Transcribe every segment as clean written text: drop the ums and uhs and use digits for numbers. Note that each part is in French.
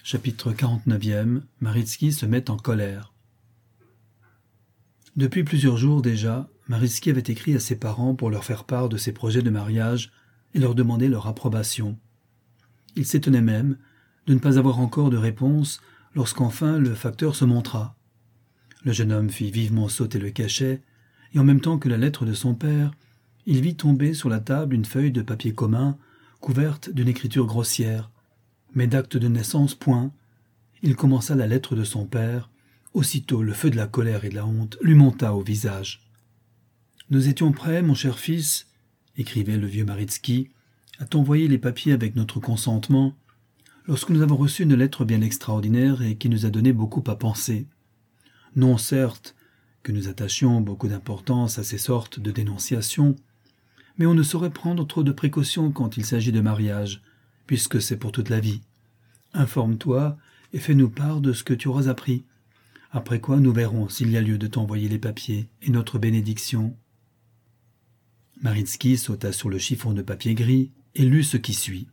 Chapitre 49e. Maritsky se met en colère. Depuis plusieurs jours déjà, Maritsky avait écrit à ses parents pour leur faire part de ses projets de mariage et leur demander leur approbation. Il s'étonnait même de ne pas avoir encore de réponse lorsqu'enfin le facteur se montra. Le jeune homme fit vivement sauter le cachet, et en même temps que la lettre de son père, il vit tomber sur la table une feuille de papier commun, couverte d'une écriture grossière, mais d'acte de naissance point. Il commença la lettre de son père. Aussitôt le feu de la colère et de la honte lui monta au visage. « Nous étions prêts, mon cher fils, » écrivait le vieux Maritsky, « à t'envoyer les papiers avec notre consentement, lorsque nous avons reçu une lettre bien extraordinaire et qui nous a donné beaucoup à penser. Non, certes, que nous attachions beaucoup d'importance à ces sortes de dénonciations, mais on ne saurait prendre trop de précautions quand il s'agit de mariage, puisque c'est pour toute la vie. Informe-toi et fais-nous part de ce que tu auras appris. Après quoi nous verrons s'il y a lieu de t'envoyer les papiers et notre bénédiction. » Maritsky sauta sur le chiffon de papier gris et lut ce qui suit.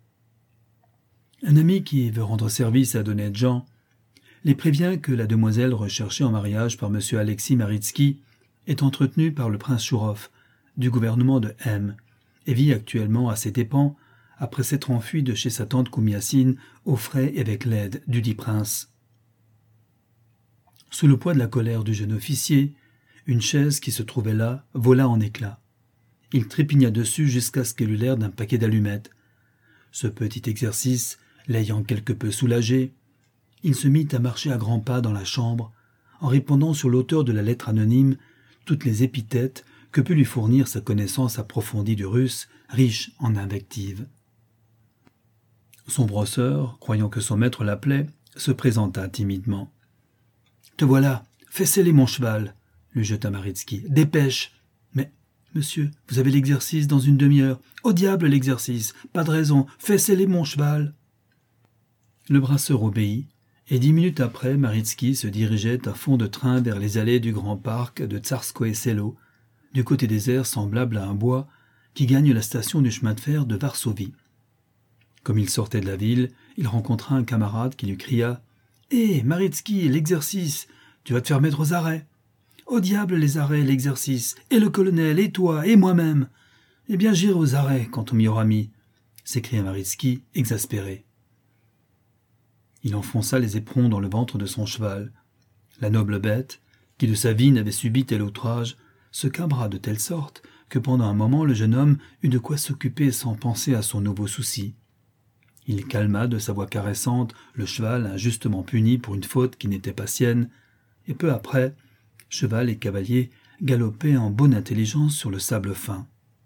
« Un ami qui veut rendre service à d'honnêtes gens les prévient que la demoiselle recherchée en mariage par M. Alexis Maritsky est entretenue par le prince Chourov du gouvernement de M et vit actuellement à ses dépens après s'être enfui de chez sa tante Koumiassine aux frais et avec l'aide dudit prince. » Sous le poids de la colère du jeune officier, une chaise qui se trouvait là vola en éclats. Il trépigna dessus jusqu'à ce qu'elle eût l'air d'un paquet d'allumettes. Ce petit exercice l'ayant quelque peu soulagé, il se mit à marcher à grands pas dans la chambre, en répandant sur l'auteur de la lettre anonyme toutes les épithètes que put lui fournir sa connaissance approfondie du russe, riche en invectives. Son brosseur, croyant que son maître l'appelait, se présenta timidement. « Te voilà, fais sceller mon cheval, » lui jeta Maritsky. « Dépêche !»« Mais, monsieur, vous avez l'exercice dans une demi-heure. »« Au diable l'exercice, pas de raison, fais sceller mon cheval !» Le brasseur obéit, et 10 minutes après, Maritsky se dirigeait à fond de train vers les allées du grand parc de Tsarskoe Selo, du côté des airs semblables à un bois qui gagne la station du chemin de fer de Varsovie. Comme il sortait de la ville, il rencontra un camarade qui lui cria « Hé, Maritsky, l'exercice, tu vas te faire mettre aux arrêts. »« Au diable les arrêts, l'exercice, et le colonel, et toi, et moi-même. Eh bien, j'irai aux arrêts quand on m'y aura mis, » s'écria Maritsky, exaspéré. Il enfonça les éperons dans le ventre de son cheval. La noble bête, qui de sa vie n'avait subi tel outrage, se cabra de telle sorte que pendant un moment le jeune homme eut de quoi s'occuper sans penser à son nouveau souci. Il calma de sa voix caressante le cheval injustement puni pour une faute qui n'était pas sienne, et peu après, cheval et cavalier galopaient en bonne intelligence sur le sable fin.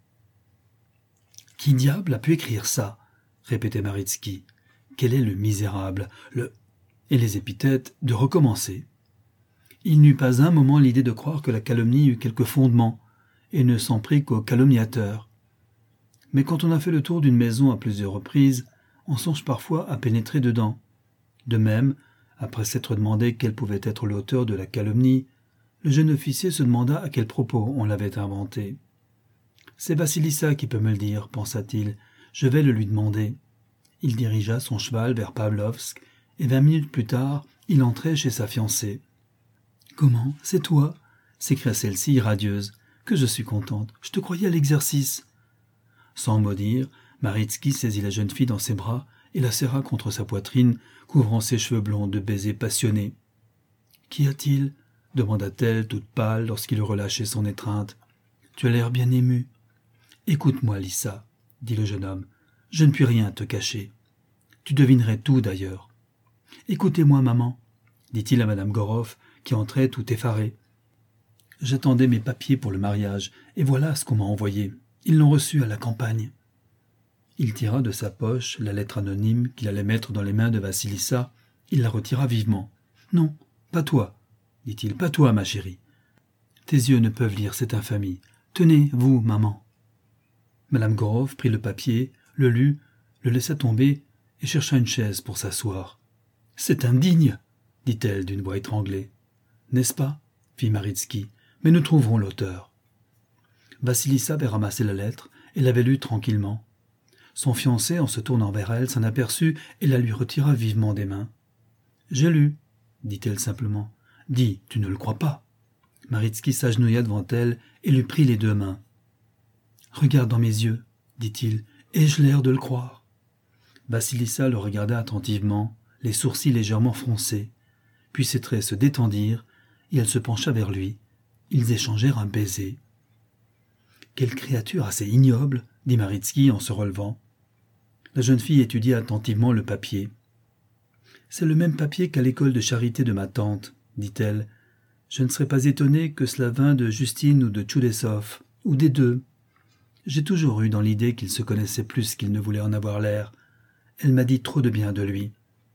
« Qui diable a pu écrire ça ?» répétait Maritsky. « Quel est le misérable, Et les épithètes de recommencer. Il n'eut pas un moment l'idée de croire que la calomnie eût quelque fondement, et ne s'en prit qu'au calomniateur. Mais quand on a fait le tour d'une maison à plusieurs reprises, on songe parfois à pénétrer dedans. De même, après s'être demandé quel pouvait être l'auteur de la calomnie, le jeune officier se demanda à quel propos on l'avait inventé. « C'est Vassilissa qui peut me le dire, pensa-t-il, je vais le lui demander. » Il dirigea son cheval vers Pavlovsk, et 20 minutes plus tard, il entrait chez sa fiancée. « Comment, c'est toi ?» s'écria celle-ci radieuse. « Que je suis contente, je te croyais à l'exercice. » Sans mot dire, Maritsky saisit la jeune fille dans ses bras et la serra contre sa poitrine, couvrant ses cheveux blonds de baisers passionnés. « Qu'y a-t-il » demanda-t-elle, toute pâle, lorsqu'il eut relâché son étreinte. « Tu as l'air bien émue. »« Écoute-moi, Lissa, » dit le jeune homme. « Je ne puis rien te cacher. Tu devinerais tout, d'ailleurs. »« Écoutez-moi, maman, » dit-il à madame Goroff, qui entrait tout effarée. « J'attendais mes papiers pour le mariage, et voilà ce qu'on m'a envoyé. Ils l'ont reçu à la campagne. » Il tira de sa poche la lettre anonyme qu'il allait mettre dans les mains de Vassilissa. Il la retira vivement. « Non, pas toi, » dit-il, « pas toi, ma chérie. Tes yeux ne peuvent lire cette infamie. Tenez, vous, maman. » Madame Goroff prit le papier, le lut, le laissa tomber et chercha une chaise pour s'asseoir. « C'est indigne !» dit-elle d'une voix étranglée. « N'est-ce pas ?» fit Maritsky. « Mais nous trouverons l'auteur. » Vassilissa avait ramassé la lettre et l'avait lue tranquillement. Son fiancé, en se tournant vers elle, s'en aperçut et la lui retira vivement des mains. « J'ai lu, » dit-elle simplement. « Dis, tu ne le crois pas ?» Maritski s'agenouilla devant elle et lui prit les deux mains. « Regarde dans mes yeux, » dit-il, « ai-je l'air de le croire ?» Vassilissa le regarda attentivement, les sourcils légèrement froncés. Puis ses traits se détendirent et elle se pencha vers lui. Ils échangèrent un baiser. « Quelle créature assez ignoble !» dit Maritski en se relevant. La jeune fille étudia attentivement le papier. « C'est le même papier qu'à l'école de charité de ma tante, » dit-elle. « Je ne serais pas étonnée que cela vînt de Justine ou de Tchoudessov, ou des deux. J'ai toujours eu dans l'idée qu'il se connaissait plus qu'il ne voulait en avoir l'air. Elle m'a dit trop de bien de lui. »«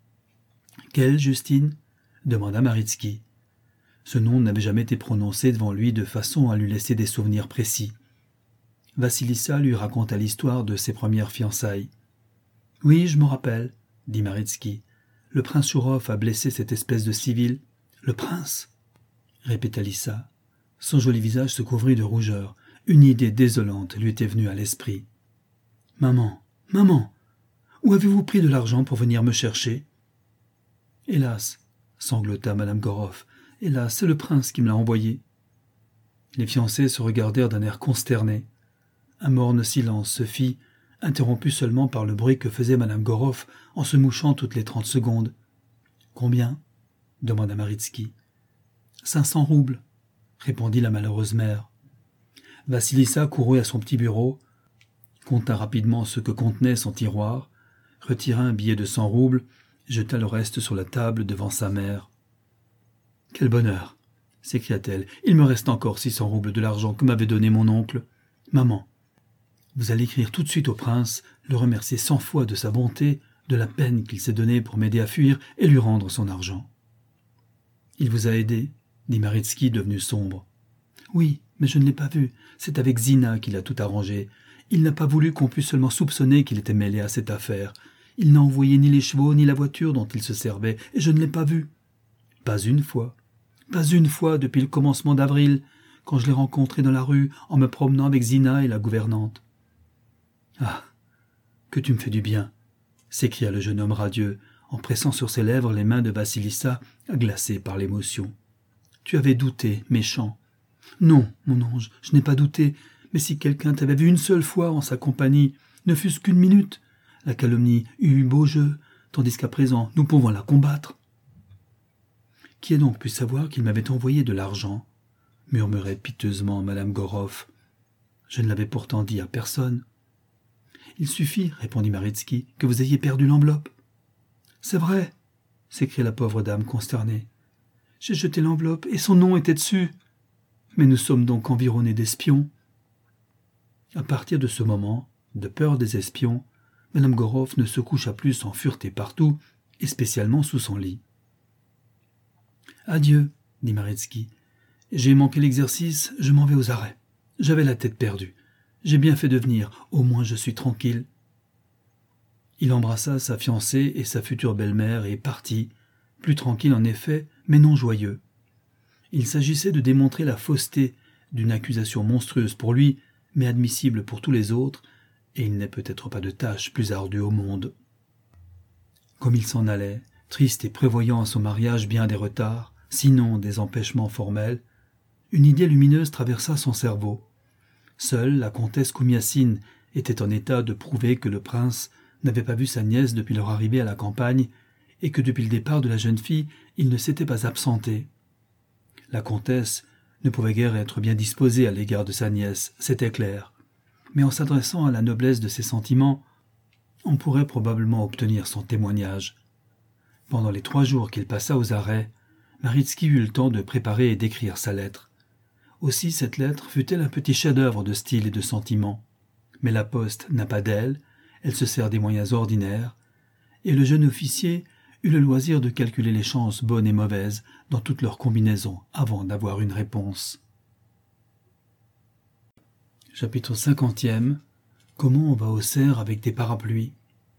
Quelle Justine ?» demanda Maritski. Ce nom n'avait jamais été prononcé devant lui de façon à lui laisser des souvenirs précis. Vassilissa lui raconta l'histoire de ses premières fiançailles. « Oui, je me rappelle, » dit Maritski. « Le prince Chourov a blessé cette espèce de civil. »« Le prince ?» répéta Lissa. Son joli visage se couvrit de rougeur. Une idée désolante lui était venue à l'esprit. « Maman, maman, où avez-vous pris de l'argent pour venir me chercher ?»« Hélas, » sanglota Madame Goroff, « hélas, c'est le prince qui me l'a envoyé. » Les fiancés se regardèrent d'un air consterné. Un morne silence se fit, interrompu seulement par le bruit que faisait Madame Goroff en se mouchant toutes les 30 secondes. « Combien ?» demanda Maritski. « 500 roubles, » répondit la malheureuse mère. Vassilissa courut à son petit bureau, compta rapidement ce que contenait son tiroir, retira un billet de 100 roubles, jeta le reste sur la table devant sa mère. « Quel bonheur !» s'écria-t-elle. « Il me reste encore 600 roubles de l'argent que m'avait donné mon oncle. Maman, vous allez écrire tout de suite au prince, le remercier 100 fois de sa bonté, de la peine qu'il s'est donnée pour m'aider à fuir et lui rendre son argent. »« Il vous a aidé ?» dit Maritski, devenu sombre. « Oui, mais je ne l'ai pas vu. C'est avec Zina qu'il a tout arrangé. Il n'a pas voulu qu'on puisse seulement soupçonner qu'il était mêlé à cette affaire. Il n'a envoyé ni les chevaux ni la voiture dont il se servait, et je ne l'ai pas vu. Pas une fois. Pas une fois depuis le commencement d'avril, quand je l'ai rencontré dans la rue en me promenant avec Zina et la gouvernante. »« Ah, que tu me fais du bien !» s'écria le jeune homme radieux, en pressant sur ses lèvres les mains de Vassilissa, glacées par l'émotion. « Tu avais douté, méchant. Non, mon ange, je n'ai pas douté, mais si quelqu'un t'avait vu une seule fois en sa compagnie, ne fût-ce qu'une minute, la calomnie eut eu beau jeu, tandis qu'à présent nous pouvons la combattre. »« Qui a donc pu savoir qu'il m'avait envoyé de l'argent ?» murmurait piteusement Madame Goroff. « Je ne l'avais pourtant dit à personne. »« Il suffit, répondit Maritski, que vous ayez perdu l'enveloppe. »« C'est vrai, s'écria la pauvre dame consternée. J'ai jeté l'enveloppe et son nom était dessus. Mais nous sommes donc environnés d'espions. » À partir de ce moment, de peur des espions, Madame Goroff ne se coucha plus sans fureté partout, et spécialement sous son lit. « Adieu, dit Maritski. J'ai manqué l'exercice, je m'en vais aux arrêts. J'avais la tête perdue. J'ai bien fait de venir, au moins je suis tranquille. » Il embrassa sa fiancée et sa future belle-mère et partit, plus tranquille en effet, mais non joyeux. Il s'agissait de démontrer la fausseté d'une accusation monstrueuse pour lui, mais admissible pour tous les autres, et il n'est peut-être pas de tâche plus ardue au monde. Comme il s'en allait, triste et prévoyant à son mariage bien des retards, sinon des empêchements formels, une idée lumineuse traversa son cerveau. Seule la comtesse Koumiassine était en état de prouver que le prince n'avait pas vu sa nièce depuis leur arrivée à la campagne et que depuis le départ de la jeune fille, il ne s'était pas absenté. La comtesse ne pouvait guère être bien disposée à l'égard de sa nièce, c'était clair. Mais en s'adressant à la noblesse de ses sentiments, on pourrait probablement obtenir son témoignage. Pendant les 3 jours qu'il passa aux arrêts, Maritski eut le temps de préparer et d'écrire sa lettre. Aussi cette lettre fut-elle un petit chef-d'œuvre de style et de sentiment. Mais la poste n'a pas d'aile, elle se sert des moyens ordinaires, et le jeune officier eut le loisir de calculer les chances bonnes et mauvaises dans toutes leurs combinaisons avant d'avoir une réponse. Chapitre 50e. Comment on va au cerf avec des parapluies?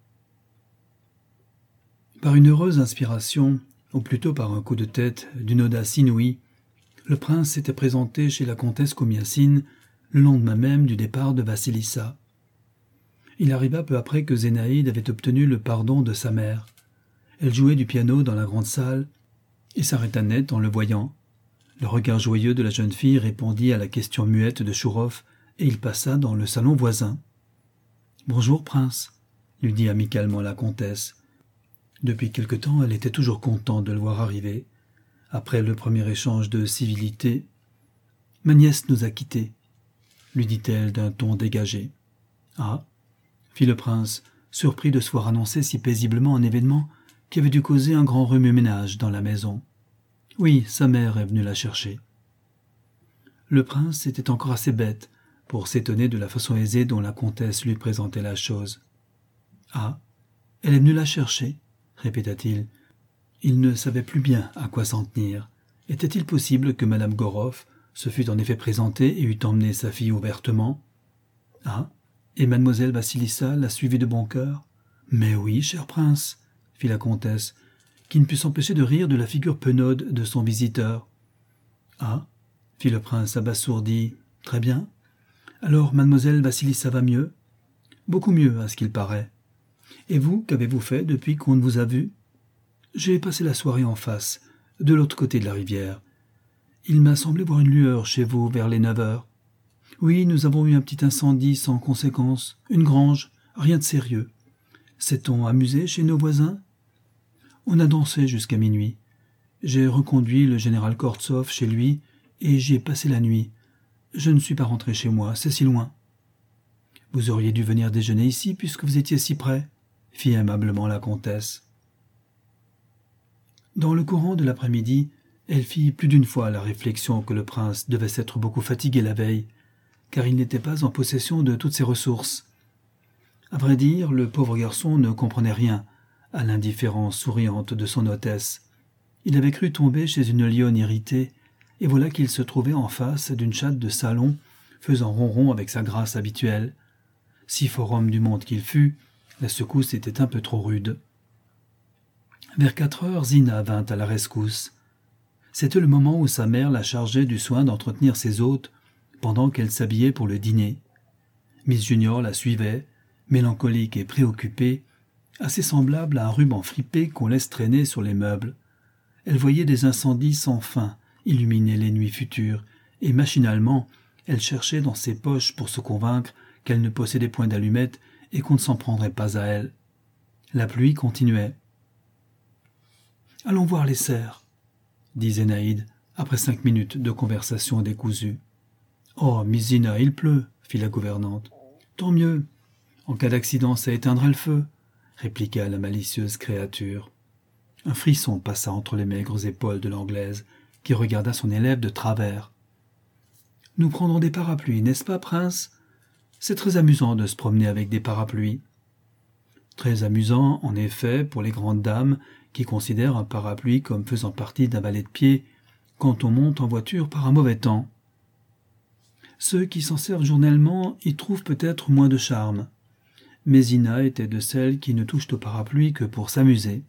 Par une heureuse inspiration, ou plutôt par un coup de tête d'une audace inouïe, le prince s'était présenté chez la comtesse Koumiassine le lendemain même du départ de Vassilissa. Il arriva peu après que Zénaïde avait obtenu le pardon de sa mère. Elle jouait du piano dans la grande salle et s'arrêta net en le voyant. Le regard joyeux de la jeune fille répondit à la question muette de Chouroff et il passa dans le salon voisin. « Bonjour, prince », lui dit amicalement la comtesse. Depuis quelque temps, elle était toujours contente de le voir arriver. Après le premier échange de civilité, « Ma nièce nous a quittés », lui dit-elle d'un ton dégagé. « Ah », fit le prince, surpris de se voir annoncer si paisiblement un événement qui avait dû causer un grand remue-ménage dans la maison. « Oui, sa mère est venue la chercher. » Le prince était encore assez bête pour s'étonner de la façon aisée dont la comtesse lui présentait la chose. « Ah, elle est venue la chercher ?» répéta-t-il. Il ne savait plus bien à quoi s'en tenir. Était-il possible que madame Goroff se fût en effet présentée et eût emmené sa fille ouvertement? Ah, et mademoiselle Vassilissa l'a suivi de bon cœur? Mais oui, cher prince, fit la comtesse, qui ne put s'empêcher de rire de la figure penaude de son visiteur. Ah, fit le prince abasourdi, très bien. Alors mademoiselle Vassilissa va mieux? Beaucoup mieux, à ce qu'il paraît. Et vous, qu'avez-vous fait depuis qu'on ne vous a vu? J'ai passé la soirée en face, de l'autre côté de la rivière. Il m'a semblé voir une lueur chez vous vers les 9 heures. Oui, nous avons eu un petit incendie sans conséquence, une grange, rien de sérieux. S'est-on amusé chez nos voisins? On a dansé jusqu'à minuit. J'ai reconduit le général Kortsov chez lui et j'y ai passé la nuit. Je ne suis pas rentré chez moi, c'est si loin. Vous auriez dû venir déjeuner ici puisque vous étiez si près, fit aimablement la comtesse. Dans le courant de l'après-midi, elle fit plus d'une fois la réflexion que le prince devait s'être beaucoup fatigué la veille, car il n'était pas en possession de toutes ses ressources. À vrai dire, le pauvre garçon ne comprenait rien à l'indifférence souriante de son hôtesse. Il avait cru tomber chez une lionne irritée, et voilà qu'il se trouvait en face d'une chatte de salon, faisant ronron avec sa grâce habituelle. Si fort homme du monde qu'il fût, la secousse était un peu trop rude. Vers 4 heures, Zina vint à la rescousse. C'était le moment où sa mère la chargeait du soin d'entretenir ses hôtes pendant qu'elle s'habillait pour le dîner. Miss Junior la suivait, mélancolique et préoccupée, assez semblable à un ruban fripé qu'on laisse traîner sur les meubles. Elle voyait des incendies sans fin illuminer les nuits futures, et machinalement, elle cherchait dans ses poches pour se convaincre qu'elle ne possédait point d'allumettes et qu'on ne s'en prendrait pas à elle. La pluie continuait. « Allons voir les cerfs », dit Zénaïde, après 5 minutes de conversation décousue. « Oh, Miss Zina, il pleut », fit la gouvernante. « Tant mieux. En cas d'accident, ça éteindra le feu », répliqua la malicieuse créature. Un frisson passa entre les maigres épaules de l'Anglaise, qui regarda son élève de travers. « Nous prendrons des parapluies, n'est-ce pas, prince? C'est très amusant de se promener avec des parapluies. » Très amusant, en effet, pour les grandes dames qui considèrent un parapluie comme faisant partie d'un valet de pied quand on monte en voiture par un mauvais temps. Ceux qui s'en servent journellement y trouvent peut-être moins de charme, mais Zina était de celles qui ne touchent au parapluie que pour s'amuser.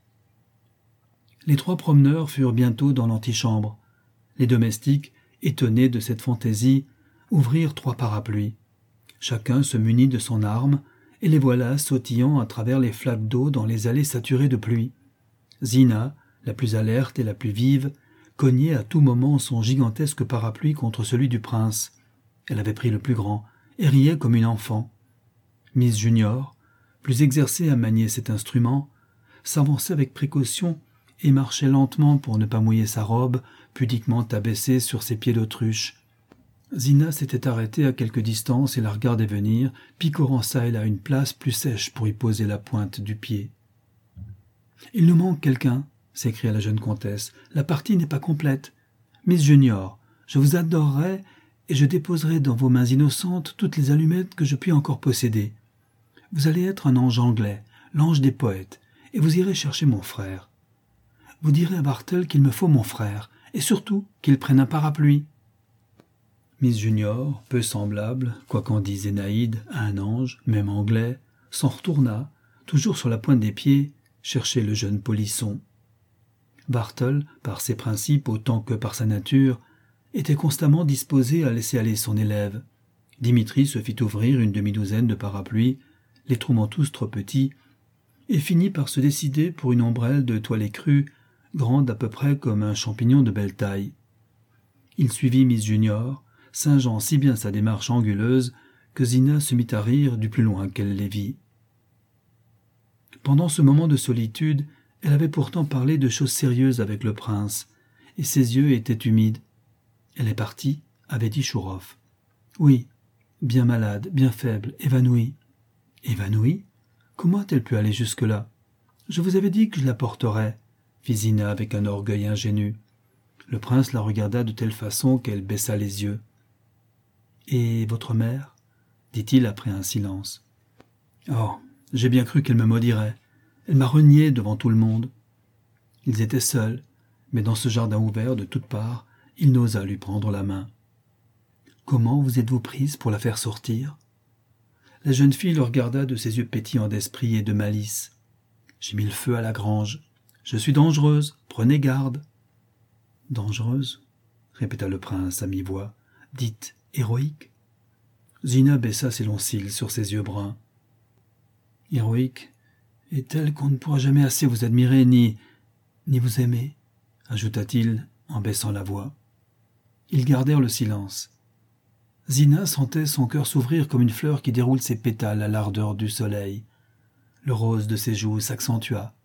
Les 3 promeneurs furent bientôt dans l'antichambre. Les domestiques, étonnés de cette fantaisie, ouvrirent 3 parapluies. Chacun se munit de son arme, et les voilà sautillant à travers les flaques d'eau dans les allées saturées de pluie. Zina, la plus alerte et la plus vive, cognait à tout moment son gigantesque parapluie contre celui du prince. Elle avait pris le plus grand, et riait comme une enfant. Miss Junior, plus exercée à manier cet instrument, s'avançait avec précaution et marchait lentement pour ne pas mouiller sa robe, pudiquement abaissée sur ses pieds d'autruche. Zina s'était arrêtée à quelque distance et la regardait venir, picorant çà et là une place plus sèche pour y poser la pointe du pied. « Il nous manque quelqu'un » s'écria la jeune comtesse. « La partie n'est pas complète. Miss Junior, je vous adorerai et je déposerai dans vos mains innocentes toutes les allumettes que je puis encore posséder. Vous allez être un ange anglais, l'ange des poètes, et vous irez chercher mon frère. Vous direz à Bartle qu'il me faut mon frère, et surtout qu'il prenne un parapluie. » Miss Junior, peu semblable, quoi qu'en dise Zénaïde, à un ange, même anglais, s'en retourna, toujours sur la pointe des pieds, chercher le jeune polisson. Bartle, par ses principes autant que par sa nature, était constamment disposé à laisser aller son élève. Dimitri se fit ouvrir une demi-douzaine de parapluies, les trouvant tous trop petits, et finit par se décider pour une ombrelle de toile écrue, grande à peu près comme un champignon de belle taille. Il suivit Miss Junior, singeant si bien sa démarche anguleuse que Zina se mit à rire du plus loin qu'elle les vit. Pendant ce moment de solitude, elle avait pourtant parlé de choses sérieuses avec le prince, et ses yeux étaient humides. « Elle est partie » avait dit Chouroff. « Oui, bien malade, bien faible, évanouie. »« Évanouie ? Comment a-t-elle pu aller jusque-là ? Je vous avais dit que je la porterais, » fit Zina avec un orgueil ingénu. Le prince la regarda de telle façon qu'elle baissa les yeux. « Et votre mère ?» dit-il après un silence. « Oh, j'ai bien cru qu'elle me maudirait. Elle m'a renié devant tout le monde. » Ils étaient seuls, mais dans ce jardin ouvert de toutes parts, il n'osa lui prendre la main. « Comment vous êtes-vous prise pour la faire sortir ?» La jeune fille le regarda de ses yeux pétillants d'esprit et de malice. « J'ai mis le feu à la grange. Je suis dangereuse, prenez garde. »« Dangereuse ?» répéta le prince à mi-voix. « Dites, héroïque ?» Zina baissa ses longs cils sur ses yeux bruns. « Héroïque est telle qu'on ne pourra jamais assez vous admirer ni vous aimer, » ajouta-t-il en baissant la voix. Ils gardèrent le silence. Zina sentait son cœur s'ouvrir comme une fleur qui déroule ses pétales à l'ardeur du soleil. Le rose de ses joues s'accentua.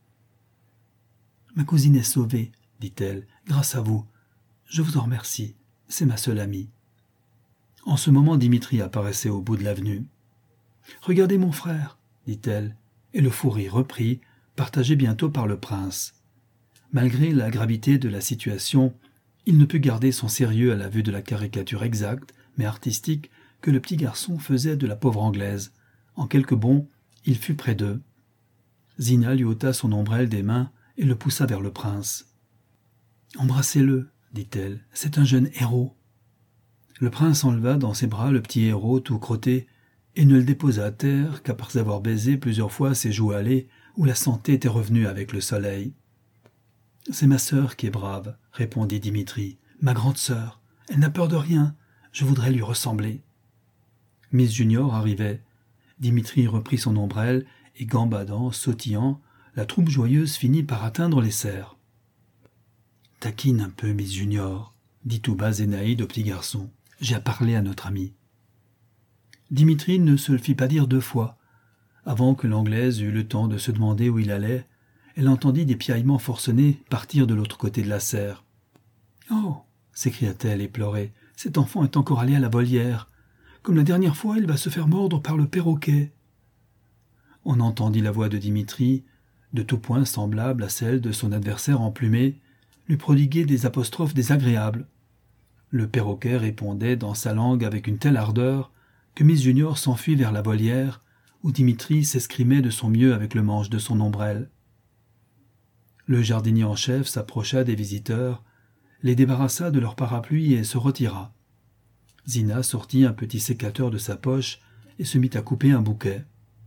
« Ma cousine est sauvée, » dit-elle, « grâce à vous. Je vous en remercie, c'est ma seule amie. » En ce moment, Dimitri apparaissait au bout de l'avenue. « Regardez mon frère, » dit-elle, et le fou rire reprit, partagé bientôt par le prince. Malgré la gravité de la situation, il ne put garder son sérieux à la vue de la caricature exacte, mais artistique, que le petit garçon faisait de la pauvre Anglaise. En quelques bonds, il fut près d'eux. Zina lui ôta son ombrelle des mains et le poussa vers le prince. « Embrassez-le, » dit-elle, « c'est un jeune héros. » Le prince enleva dans ses bras le petit héros tout crotté et ne le déposa à terre qu'après avoir baisé plusieurs fois ses joues hâlées où la santé était revenue avec le soleil. « C'est ma sœur qui est brave, » répondit Dimitri, « ma grande sœur. Elle n'a peur de rien. Je voudrais lui ressembler. » Miss Junior arrivait. Dimitri reprit son ombrelle et, gambadant, sautillant, la troupe joyeuse finit par atteindre les serres. « Taquine un peu, Miss Junior, » dit tout bas Zénaïde au petit garçon. « J'ai à parler à notre ami. » Dimitri ne se le fit pas dire deux fois. Avant que l'Anglaise eût le temps de se demander où il allait, elle entendit des piaillements forcenés partir de l'autre côté de la serre. « Oh !» s'écria-t-elle éplorée. « Cet enfant est encore allé à la volière. Comme la dernière fois, il va se faire mordre par le perroquet. » On entendit la voix de Dimitri, de tout point semblable à celle de son adversaire emplumé, lui prodiguer des apostrophes désagréables. Le perroquet répondait dans sa langue avec une telle ardeur que Miss Junior s'enfuit vers la volière, où Dimitri s'escrimait de son mieux avec le manche de son ombrelle. Le jardinier en chef s'approcha des visiteurs, les débarrassa de leur parapluie et se retira. Zina sortit un petit sécateur de sa poche et se mit à couper un bouquet.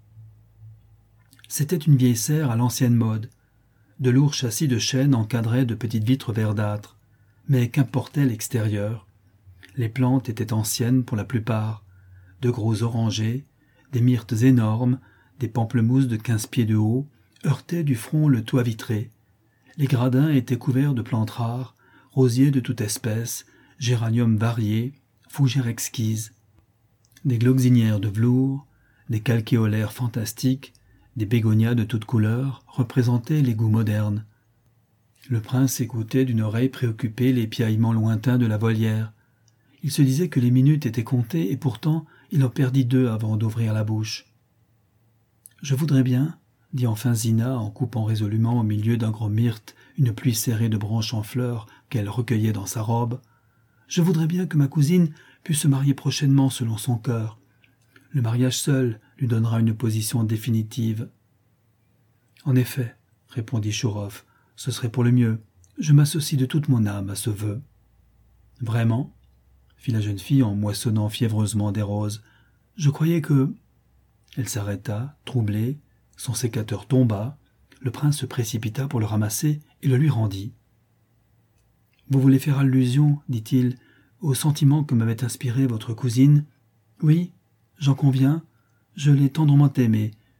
C'était une vieille serre à l'ancienne mode. De lourds châssis de chêne encadraient de petites vitres verdâtres. Mais qu'importait l'extérieur? Les plantes étaient anciennes pour la plupart. De gros orangers, des myrtes énormes, des pamplemousses de 15 pieds de haut, heurtaient du front le toit vitré. Les gradins étaient couverts de plantes rares, rosiers de toute espèce, géraniums variés, fougères exquises. Des gloxinières de velours, des calcéolaires fantastiques, des bégonias de toutes couleurs représentaient les goûts modernes. Le prince écoutait d'une oreille préoccupée les piaillements lointains de la volière. Il se disait que les minutes étaient comptées et pourtant il en perdit 2 avant d'ouvrir la bouche. « Je voudrais bien, » dit enfin Zina en coupant résolument au milieu d'un gros myrte une pluie serrée de branches en fleurs qu'elle recueillait dans sa robe. « Je voudrais bien que ma cousine puisse se marier prochainement selon son cœur. Le mariage seul lui donnera une position définitive. »« En effet, » répondit Chouroff, « ce serait pour le mieux. Je m'associe de toute mon âme à ce vœu. »« Vraiment ?» fit la jeune fille en moissonnant fiévreusement des roses. « Je croyais que... » Elle s'arrêta, troublée, son sécateur tomba, le prince se précipita pour le ramasser et le lui rendit. « Vous voulez faire allusion, dit-il, au sentiment que m'avait inspiré votre cousine ? Oui, j'en conviens, je l'ai tendrement aimée,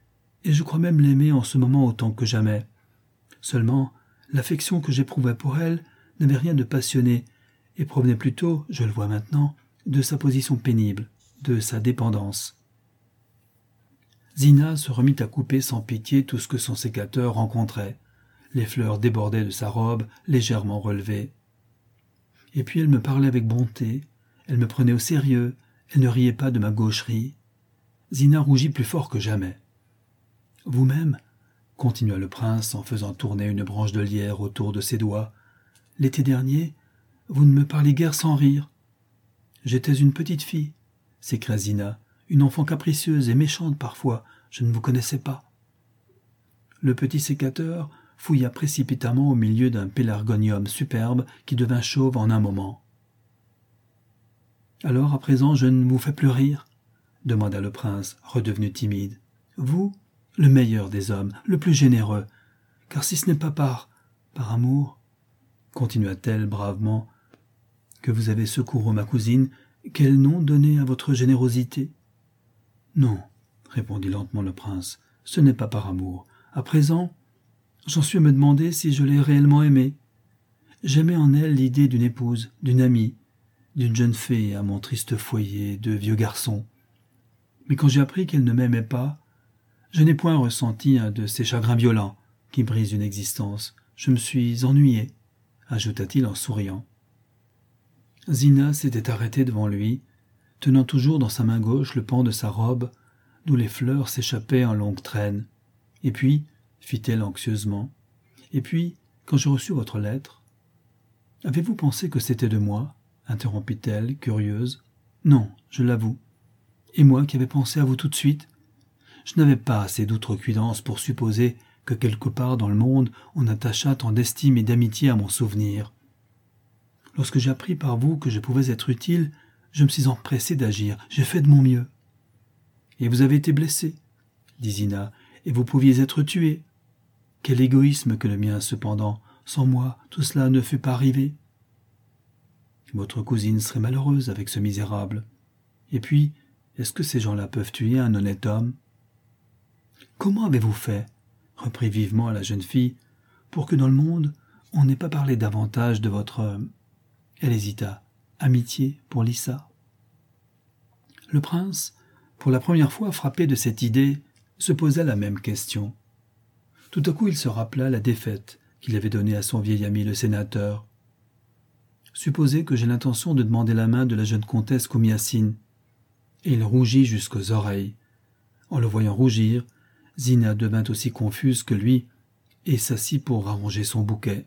et je crois même l'aimer en ce moment autant que jamais. Seulement, l'affection que j'éprouvais pour elle n'avait rien de passionné, et provenait plutôt, je le vois maintenant, de sa position pénible, de sa dépendance. Zina se remit à couper sans pitié tout ce que son sécateur rencontrait. Les fleurs débordaient de sa robe, légèrement relevée. Et puis elle me parlait avec bonté, elle me prenait au sérieux, elle ne riait pas de ma gaucherie. Zina rougit plus fort que jamais. « Vous-même, » continua le prince en faisant tourner une branche de lierre autour de ses doigts, « l'été dernier, vous ne me parlez guère sans rire. »« J'étais une petite fille, » s'écria Zina, « une enfant capricieuse et méchante parfois, je ne vous connaissais pas. » Le petit sécateur fouilla précipitamment au milieu d'un pélargonium superbe qui devint chauve en un moment. « Alors, à présent, je ne vous fais plus rire ?» demanda le prince, redevenu timide. « Vous, le meilleur des hommes, le plus généreux, car si ce n'est pas par amour, continua-t-elle bravement, que vous avez secouru ma cousine, quel nom donner à votre générosité ? » « Non, » répondit lentement le prince, « ce n'est pas par amour. À présent, j'en suis à me demander si je l'ai réellement aimée. J'aimais en elle l'idée d'une épouse, d'une amie, d'une jeune fée à mon triste foyer de vieux garçon. Mais quand j'ai appris qu'elle ne m'aimait pas, je n'ai point ressenti un de ces chagrins violents qui brisent une existence. Je me suis ennuyé, ajouta-t-il en souriant. Zina s'était arrêtée devant lui, tenant toujours dans sa main gauche le pan de sa robe, d'où les fleurs s'échappaient en longues traînes. « Et puis, fit-elle anxieusement, « et puis, quand j'ai reçu votre lettre... »« Avez-vous pensé que c'était de moi ?» interrompit-elle, curieuse. « Non, je l'avoue. Et moi qui avais pensé à vous tout de suite, je n'avais pas assez d'outrecuidance pour supposer que quelque part dans le monde on attachât tant d'estime et d'amitié à mon souvenir. Lorsque j'ai appris par vous que je pouvais être utile, je me suis empressé d'agir, j'ai fait de mon mieux. »« Et vous avez été blessé, » dit Zina, « et vous pouviez être tué. Quel égoïsme que le mien, cependant. Sans moi, tout cela ne fût pas arrivé. Votre cousine serait malheureuse avec ce misérable. Et puis, est-ce que ces gens-là peuvent tuer un honnête homme ? Comment avez-vous fait, reprit vivement la jeune fille, pour que dans le monde, on n'ait pas parlé davantage de votre... Elle hésita. Amitié pour Lissa. Le prince, pour la première fois frappé de cette idée, se posa la même question. Tout à coup, il se rappela la défaite qu'il avait donnée à son vieil ami le sénateur. Supposez que j'ai l'intention de demander la main de la jeune comtesse Komiassine. Et il rougit jusqu'aux oreilles. En le voyant rougir, Zina devint aussi confuse que lui et s'assit pour arranger son bouquet.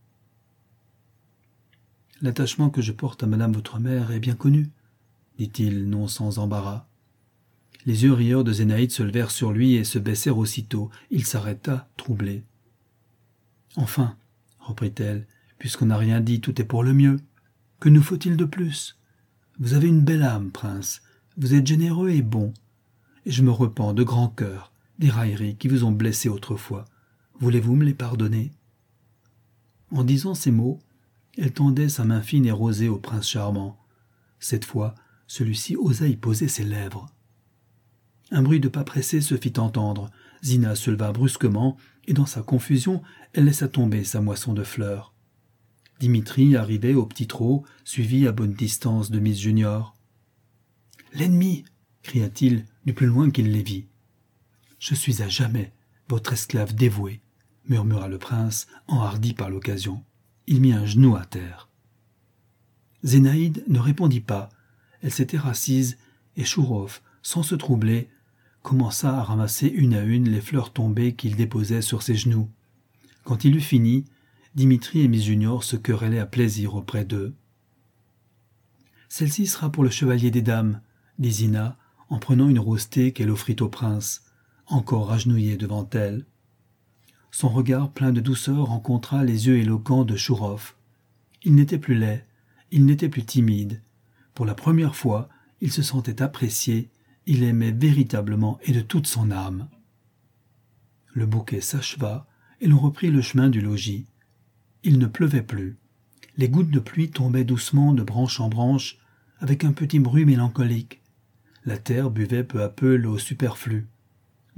« L'attachement que je porte à madame votre mère est bien connu, » dit-il non sans embarras. Les yeux rieurs de Zénaïde se levèrent sur lui et se baissèrent aussitôt. Il s'arrêta, troublé. « Enfin, » reprit-elle, « puisqu'on n'a rien dit, tout est pour le mieux. Que nous faut-il de plus ? Vous avez une belle âme, prince. Vous êtes généreux et bon. Et je me repens de grand cœur des railleries qui vous ont blessé autrefois. Voulez-vous me les pardonner ?» En disant ces mots, elle tendait sa main fine et rosée au prince charmant. Cette fois, celui-ci osa y poser ses lèvres. Un bruit de pas pressés se fit entendre. Zina se leva brusquement, et dans sa confusion, elle laissa tomber sa moisson de fleurs. Dimitri arrivait au petit trot, suivi à bonne distance de Miss Junior. « L'ennemi !» cria-t-il du plus loin qu'il les vit. « Je suis à jamais votre esclave dévoué !» murmura le prince, enhardi par l'occasion. Il mit un genou à terre. Zénaïde ne répondit pas. Elle s'était rassise, et Chouroff, sans se troubler, commença à ramasser une à une les fleurs tombées qu'il déposait sur ses genoux. Quand il eut fini, Dimitri et Miss Junior se querellaient à plaisir auprès d'eux. « Celle-ci sera pour le chevalier des dames, » dit Zina, en prenant une rosée qu'elle offrit au prince, encore agenouillé devant elle. Son regard plein de douceur rencontra les yeux éloquents de Chouroff. Il n'était plus laid, il n'était plus timide. Pour la première fois, il se sentait apprécié, il aimait véritablement et de toute son âme. Le bouquet s'acheva et l'on reprit le chemin du logis. Il ne pleuvait plus. Les gouttes de pluie tombaient doucement de branche en branche, avec un petit bruit mélancolique. La terre buvait peu à peu l'eau superflue.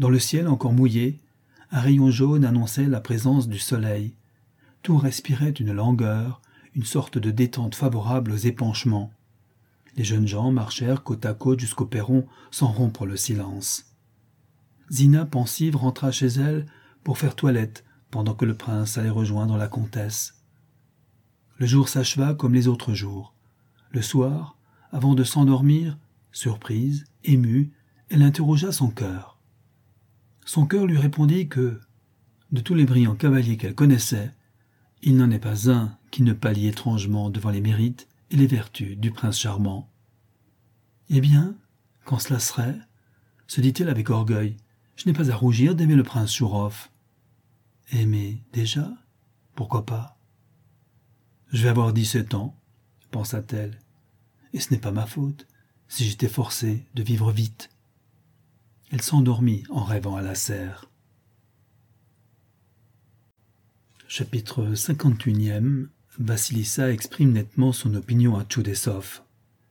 Dans le ciel encore mouillé, un rayon jaune annonçait la présence du soleil. Tout respirait une langueur, une sorte de détente favorable aux épanchements. Les jeunes gens marchèrent côte à côte jusqu'au perron sans rompre le silence. Zina, pensive, rentra chez elle pour faire toilette pendant que le prince allait rejoindre la comtesse. Le jour s'acheva comme les autres jours. Le soir, avant de s'endormir, surprise, émue, elle interrogea son cœur. Son cœur lui répondit que, de tous les brillants cavaliers qu'elle connaissait, il n'en est pas un qui ne pâlit étrangement devant les mérites et les vertus du prince charmant. Eh bien, quand cela serait, se dit-elle avec orgueil, je n'ai pas à rougir d'aimer le prince Chourov. Aimer déjà? Pourquoi pas? Je vais avoir 17 ans, pensa-t-elle, et ce n'est pas ma faute si j'étais forcée de vivre vite. Elle s'endormit en rêvant à la serre. Chapitre 51. Vassilissa exprime nettement son opinion à Tchoudessov.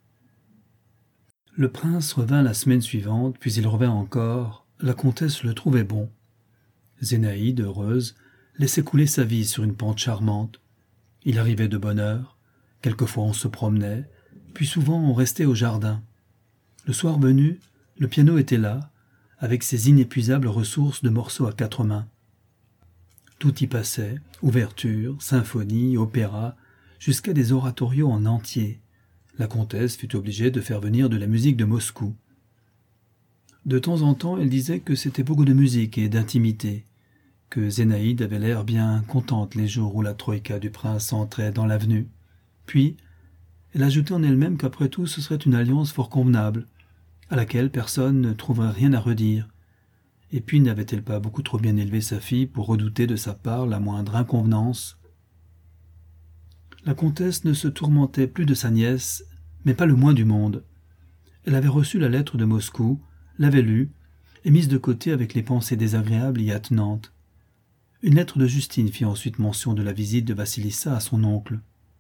Le prince revint la semaine suivante, puis il revint encore. La comtesse le trouvait bon. Zénaïde, heureuse, laissait couler sa vie sur une pente charmante. Il arrivait de bonne heure. Quelquefois on se promenait, puis souvent on restait au jardin. Le soir venu, le piano était là, avec ses inépuisables ressources de morceaux à 4 mains. Tout y passait, ouverture, symphonie, opéra, jusqu'à des oratorios en entier. La comtesse fut obligée de faire venir de la musique de Moscou. De temps en temps, elle disait que c'était beaucoup de musique et d'intimité, que Zénaïde avait l'air bien contente les jours où la troïka du prince entrait dans l'avenue. Puis, elle ajoutait en elle-même qu'après tout ce serait une alliance fort convenable, à laquelle personne ne trouverait rien à redire. Et puis n'avait-elle pas beaucoup trop bien élevé sa fille pour redouter de sa part la moindre inconvenance? La comtesse ne se tourmentait plus de sa nièce, mais pas le moins du monde. Elle avait reçu la lettre de Moscou, l'avait lue, et mise de côté avec les pensées désagréables y attenantes. Une lettre de Justine fit ensuite mention de la visite de Vassilissa à son oncle.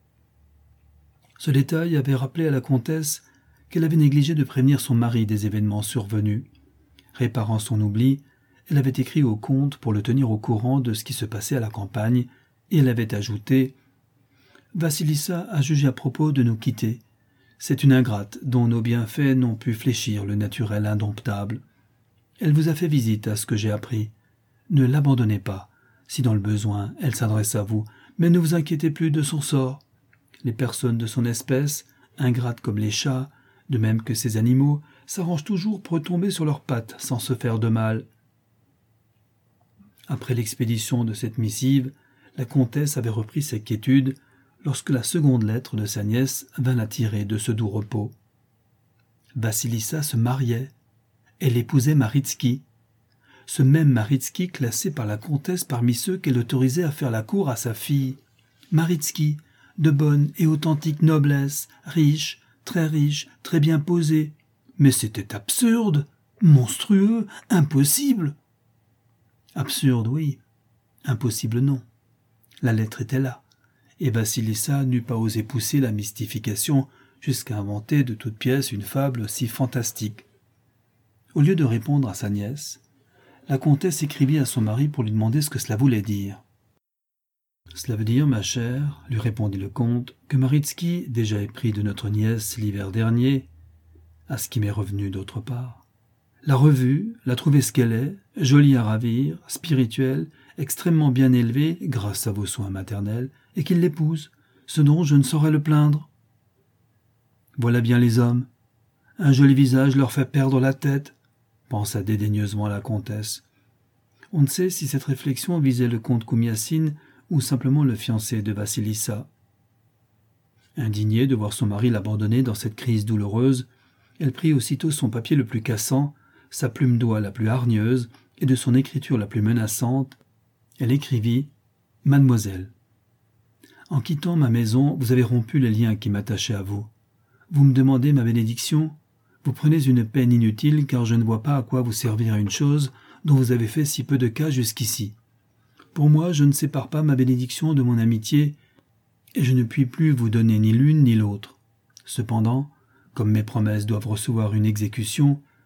Ce détail avait rappelé à la comtesse qu'elle avait négligé de prévenir son mari des événements survenus. Réparant son oubli, elle avait écrit au comte pour le tenir au courant de ce qui se passait à la campagne, et elle avait ajouté « Vassilissa a jugé à propos de nous quitter. C'est une ingrate dont nos bienfaits n'ont pu fléchir le naturel indomptable. Elle vous a fait visite à ce que j'ai appris. Ne l'abandonnez pas. Si dans le besoin, elle s'adresse à vous, mais ne vous inquiétez plus de son sort. Les personnes de son espèce, ingrates comme les chats, de même que ces animaux, s'arrangent toujours pour retomber sur leurs pattes sans se faire de mal. » Après l'expédition de cette missive, la comtesse avait repris ses quiétudes lorsque la seconde lettre de sa nièce vint la tirer de ce doux repos. Vassilissa se mariait. Elle épousait Maritsky. Ce même Maritsky classé par la comtesse parmi ceux qu'elle autorisait à faire la cour à sa fille. Maritsky, de bonne et authentique noblesse, riche, très bien posé. Mais c'était absurde, monstrueux, impossible. Absurde, oui. Impossible, non. La lettre était là, et Vassilissa n'eût pas osé pousser la mystification jusqu'à inventer de toutes pièces une fable aussi fantastique. Au lieu de répondre à sa nièce, la comtesse écrivit à son mari pour lui demander ce que cela voulait dire. « Cela veut dire, ma chère, lui répondit le comte, que Maritsky, déjà épris de notre nièce l'hiver dernier, à ce qui m'est revenu d'autre part, l'a revue, l'a trouvée ce qu'elle est, jolie à ravir, spirituelle, extrêmement bien élevée grâce à vos soins maternels, et qu'il l'épouse, ce dont je ne saurais le plaindre. Voilà bien les hommes. Un joli visage leur fait perdre la tête, pensa dédaigneusement la comtesse. On ne sait si cette réflexion visait le comte Komiassine ou simplement le fiancé de Vassilissa. Indignée de voir son mari l'abandonner dans cette crise douloureuse, elle prit aussitôt son papier le plus cassant, sa plume d'oie la plus hargneuse, et de son écriture la plus menaçante, elle écrivit « Mademoiselle, en quittant ma maison, vous avez rompu les liens qui m'attachaient à vous. Vous me demandez ma bénédiction. Vous prenez une peine inutile car je ne vois pas à quoi vous servir une chose dont vous avez fait si peu de cas jusqu'ici. Pour moi, je ne sépare pas ma bénédiction de mon amitié et je ne puis plus vous donner ni l'une ni l'autre. Cependant, comme mes promesses doivent recevoir une exécution,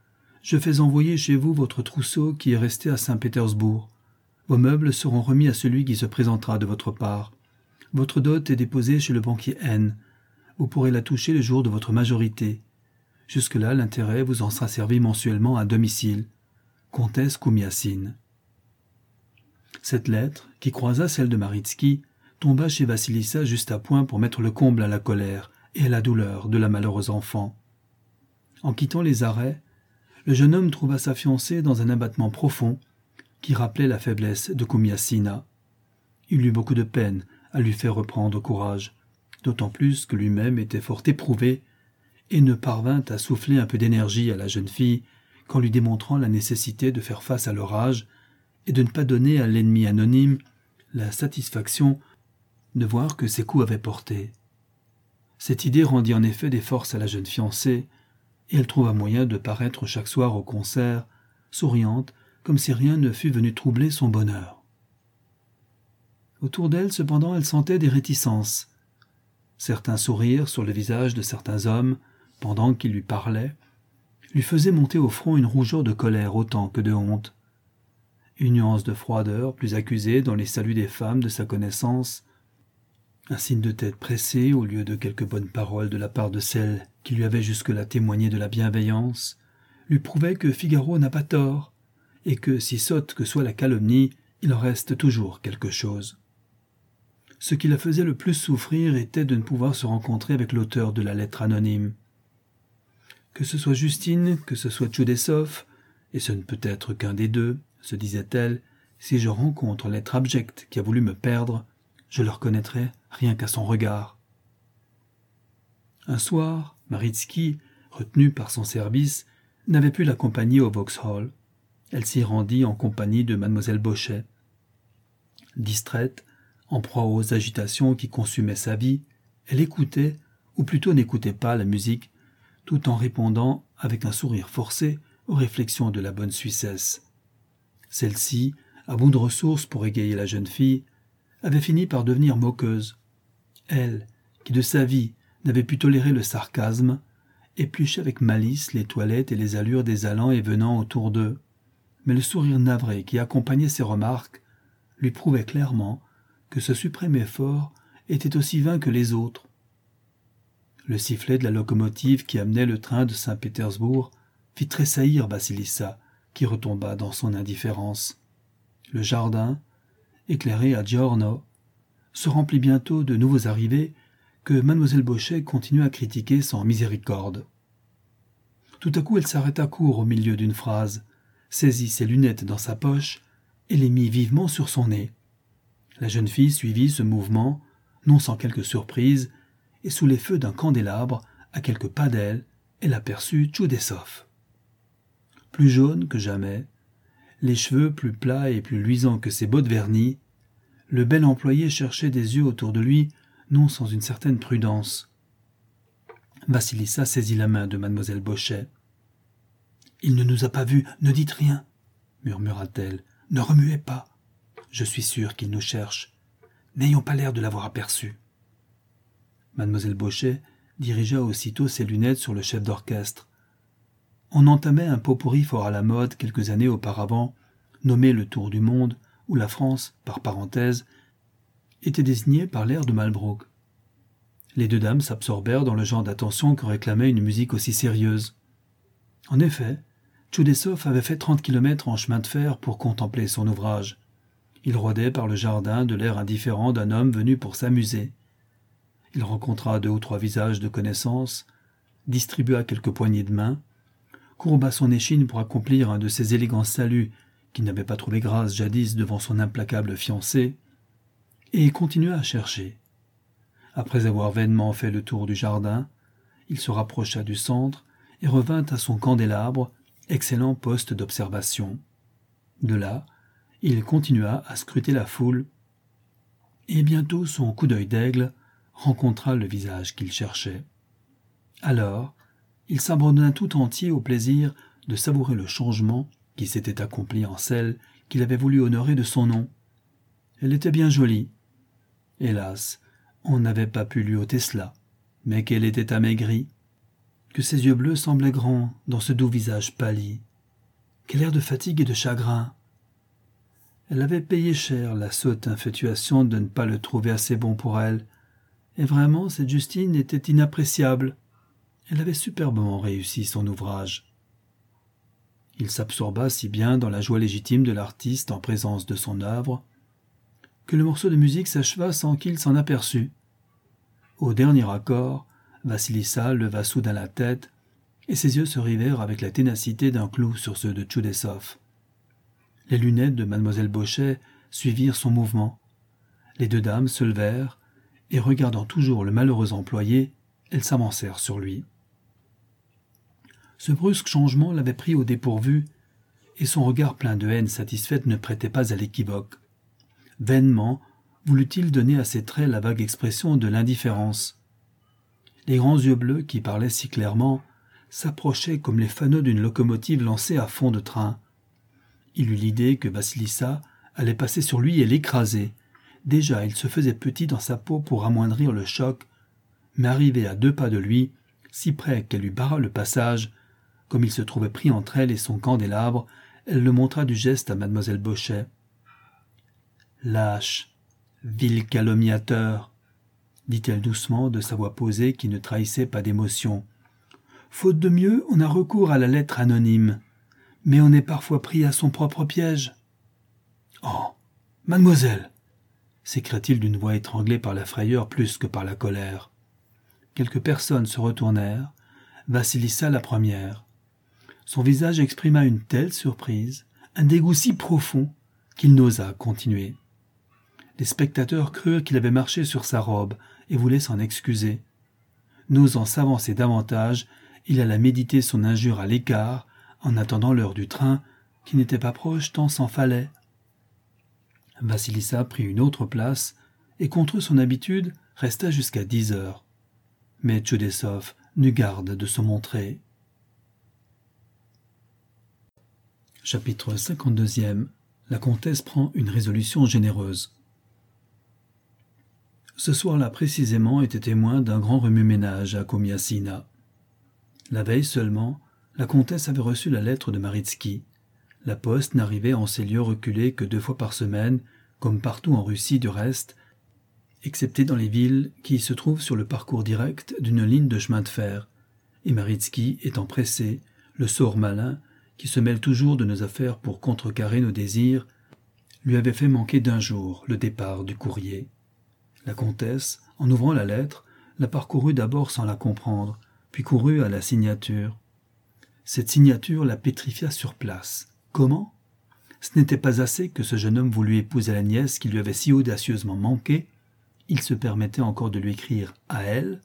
Je fais envoyer chez vous votre trousseau qui est resté à Saint-Pétersbourg. Vos meubles seront remis à celui qui se présentera de votre part. Votre dot est déposée chez le banquier N. Vous pourrez la toucher le jour de votre majorité. Jusque-là, l'intérêt vous en sera servi mensuellement à domicile. Comtesse Komiassine. Cette lettre, qui croisa celle de Maritsky, tomba chez Vassilissa juste à point pour mettre le comble à la colère et à la douleur de la malheureuse enfant. En quittant les arrêts, le jeune homme trouva sa fiancée dans un abattement profond qui rappelait la faiblesse de Komiassina. Il eut beaucoup de peine à lui faire reprendre courage, d'autant plus que lui-même était fort éprouvé et ne parvint à souffler un peu d'énergie à la jeune fille qu'en lui démontrant la nécessité de faire face à l'orage et de ne pas donner à l'ennemi anonyme la satisfaction de voir que ses coups avaient porté. Cette idée rendit en effet des forces à la jeune fiancée, et elle trouva moyen de paraître chaque soir au concert, souriante, comme si rien ne fût venu troubler son bonheur. Autour d'elle, cependant, elle sentait des réticences. Certains sourires sur le visage de certains hommes, pendant qu'ils lui parlaient, lui faisaient monter au front une rougeur de colère autant que de honte. Une nuance de froideur plus accusée dans les saluts des femmes de sa connaissance, un signe de tête pressé au lieu de quelques bonnes paroles de la part de celle qui lui avait jusque-là témoigné de la bienveillance, lui prouvait que Figaro n'a pas tort, et que, si sotte que soit la calomnie, il en reste toujours quelque chose. Ce qui la faisait le plus souffrir était de ne pouvoir se rencontrer avec l'auteur de la lettre anonyme. Que ce soit Justine, que ce soit Tchoudessov, et ce ne peut être qu'un des deux, se disait-elle, si je rencontre l'être abject qui a voulu me perdre, je le reconnaîtrai rien qu'à son regard. Un soir, Maritsky, retenu par son service, n'avait pu l'accompagner au Vauxhall. Elle s'y rendit en compagnie de mademoiselle Bauchet. Distraite, en proie aux agitations qui consumaient sa vie, elle écoutait, ou plutôt n'écoutait pas la musique, tout en répondant avec un sourire forcé aux réflexions de la bonne Suissesse. Celle-ci, à bout de ressources pour égayer la jeune fille, avait fini par devenir moqueuse. Elle, qui de sa vie n'avait pu tolérer le sarcasme, épluchait avec malice les toilettes et les allures des allants et venants autour d'eux. Mais le sourire navré qui accompagnait ces remarques lui prouvait clairement que ce suprême effort était aussi vain que les autres. Le sifflet de la locomotive qui amenait le train de Saint-Pétersbourg fit tressaillir Vassilissa, qui retomba dans son indifférence. Le jardin, éclairé à Giorno, se remplit bientôt de nouveaux arrivés que mademoiselle Bauchet continua à critiquer sans miséricorde. Tout à coup elle s'arrêta court au milieu d'une phrase, saisit ses lunettes dans sa poche et les mit vivement sur son nez. La jeune fille suivit ce mouvement, non sans quelque surprise, et sous les feux d'un candélabre, à quelques pas d'elle, elle aperçut Tchoudessov. Plus jaune que jamais, les cheveux plus plats et plus luisants que ses bottes vernies, le bel employé cherchait des yeux autour de lui, non sans une certaine prudence. Vassilissa saisit la main de mademoiselle Bauchet. « Il ne nous a pas vus, ne dites rien, » murmura-t-elle. « Ne remuez pas. Je suis sûre qu'il nous cherche. N'ayons pas l'air de l'avoir aperçu. » Mademoiselle Bauchet dirigea aussitôt ses lunettes sur le chef d'orchestre. On entamait un pot-pourri fort à la mode quelques années auparavant, nommé le Tour du Monde, où la France, par parenthèse, était désignée par l'air de Malbrook. Les deux dames s'absorbèrent dans le genre d'attention que réclamait une musique aussi sérieuse. En effet, Tchoudessov avait fait 30 kilomètres en chemin de fer pour contempler son ouvrage. Il rôdait par le jardin de l'air indifférent d'un homme venu pour s'amuser. Il rencontra 2 ou 3 visages de connaissance, distribua quelques poignées de main, courba son échine pour accomplir un de ces élégants saluts qui n'avait pas trouvé grâce jadis devant son implacable fiancée, et continua à chercher. Après avoir vainement fait le tour du jardin, il se rapprocha du centre et revint à son candélabre, excellent poste d'observation. De là, il continua à scruter la foule, et bientôt son coup d'œil d'aigle rencontra le visage qu'il cherchait. Alors, il s'abandonna tout entier au plaisir de savourer le changement qui s'était accompli en celle qu'il avait voulu honorer de son nom. Elle était bien jolie. Hélas, on n'avait pas pu lui ôter cela, mais qu'elle était amaigrie, que ses yeux bleus semblaient grands dans ce doux visage pâli, Quel air de fatigue et de chagrin! Elle avait payé cher la sotte infatuation de ne pas le trouver assez bon pour elle. Et vraiment, cette Justine était inappréciable. Elle avait superbement réussi son ouvrage. Il s'absorba si bien dans la joie légitime de l'artiste en présence de son œuvre, que le morceau de musique s'acheva sans qu'il s'en aperçût. Au dernier accord, Vassilissa leva soudain la tête, et ses yeux se rivèrent avec la ténacité d'un clou sur ceux de Tchoudessov. Les lunettes de mademoiselle Bauchet suivirent son mouvement. Les deux dames se levèrent, et regardant toujours le malheureux employé, elles s'avancèrent sur lui. Ce brusque changement l'avait pris au dépourvu, et son regard plein de haine satisfaite ne prêtait pas à l'équivoque. Vainement voulut-il donner à ses traits la vague expression de l'indifférence. Les grands yeux bleus qui parlaient si clairement s'approchaient comme les fanaux d'une locomotive lancée à fond de train. Il eut l'idée que Vassilissa allait passer sur lui et l'écraser. Déjà, il se faisait petit dans sa peau pour amoindrir le choc, mais arrivé à 2 pas de lui, si près qu'elle lui barra le passage, comme il se trouvait pris entre elle et son candélabre, elle le montra du geste à mademoiselle Bauchet. « Lâche, vil calomniateur !» dit-elle doucement de sa voix posée qui ne trahissait pas d'émotion. « Faute de mieux, on a recours à la lettre anonyme, mais on est parfois pris à son propre piège. »« Oh, mademoiselle !» s'écria-t-il d'une voix étranglée par la frayeur plus que par la colère. Quelques personnes se retournèrent, Vassilissa la première. Son visage exprima une telle surprise, un dégoût si profond, qu'il n'osa continuer. Les spectateurs crurent qu'il avait marché sur sa robe et voulaient s'en excuser. N'osant s'avancer davantage, il alla méditer son injure à l'écart, en attendant l'heure du train, qui n'était pas proche tant s'en fallait. Vassilissa prit une autre place et, contre son habitude, resta jusqu'à 10 heures. Mais Tchoudessov n'eut garde de se montrer. Chapitre 52. La comtesse prend une résolution généreuse. Ce soir-là précisément était témoin d'un grand remue-ménage à Komiassina. La veille seulement, la comtesse avait reçu la lettre de Maritsky. La poste n'arrivait en ces lieux reculés que 2 fois par semaine, comme partout en Russie du reste, excepté dans les villes qui se trouvent sur le parcours direct d'une ligne de chemin de fer, et Maritsky étant pressé, le sort malin, qui se mêle toujours de nos affaires pour contrecarrer nos désirs, lui avait fait manquer d'1 jour le départ du courrier. La comtesse, en ouvrant la lettre, la parcourut d'abord sans la comprendre, puis courut à la signature. Cette signature la pétrifia sur place. Comment? Ce n'était pas assez que ce jeune homme voulût épouser la nièce qui lui avait si audacieusement manqué. Il se permettait encore de lui écrire à elle.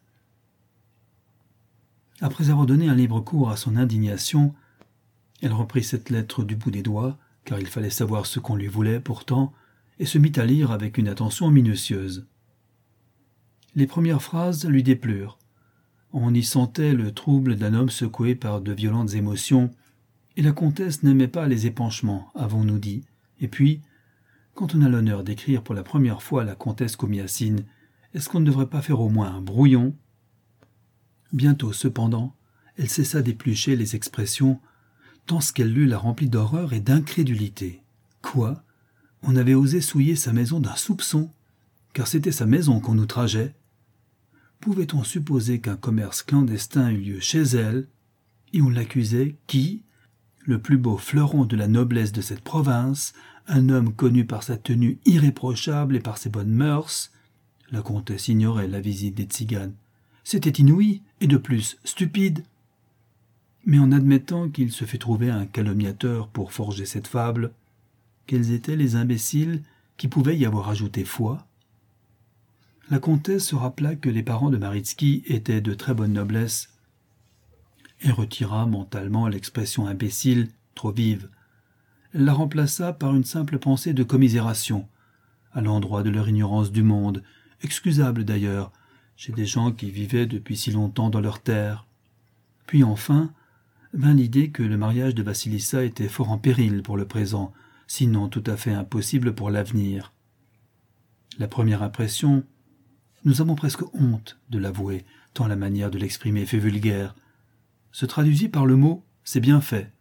Après avoir donné un libre cours à son indignation, elle reprit cette lettre du bout des doigts, car il fallait savoir ce qu'on lui voulait pourtant, et se mit à lire avec une attention minutieuse. Les premières phrases lui déplurent. On y sentait le trouble d'un homme secoué par de violentes émotions, et la comtesse n'aimait pas les épanchements, avons-nous dit. Et puis, quand on a l'honneur d'écrire pour la première fois à la comtesse Komiassine, est-ce qu'on ne devrait pas faire au moins un brouillon? Bientôt, cependant, elle cessa d'éplucher les expressions, tant ce qu'elle lut la remplit d'horreur et d'incrédulité. Quoi? On avait osé souiller sa maison d'un soupçon, car c'était sa maison qu'on outrageait. Pouvait-on supposer qu'un commerce clandestin eût lieu chez elle, et on l'accusait, qui, le plus beau fleuron de la noblesse de cette province, un homme connu par sa tenue irréprochable et par ses bonnes mœurs? La comtesse ignorait la visite des tziganes. C'était inouï, et de plus stupide. Mais en admettant qu'il se fût trouvé un calomniateur pour forger cette fable, quels étaient les imbéciles qui pouvaient y avoir ajouté foi? La comtesse se rappela que les parents de Maritsky étaient de très bonne noblesse et retira mentalement l'expression imbécile, trop vive. Elle la remplaça par une simple pensée de commisération, à l'endroit de leur ignorance du monde, excusable d'ailleurs, chez des gens qui vivaient depuis si longtemps dans leur terre. Puis enfin, vint l'idée que le mariage de Vassilissa était fort en péril pour le présent, sinon tout à fait impossible pour l'avenir. La première impression, nous avons presque honte de l'avouer, tant la manière de l'exprimer fait vulgaire, se traduisit par le mot « c'est bien fait ».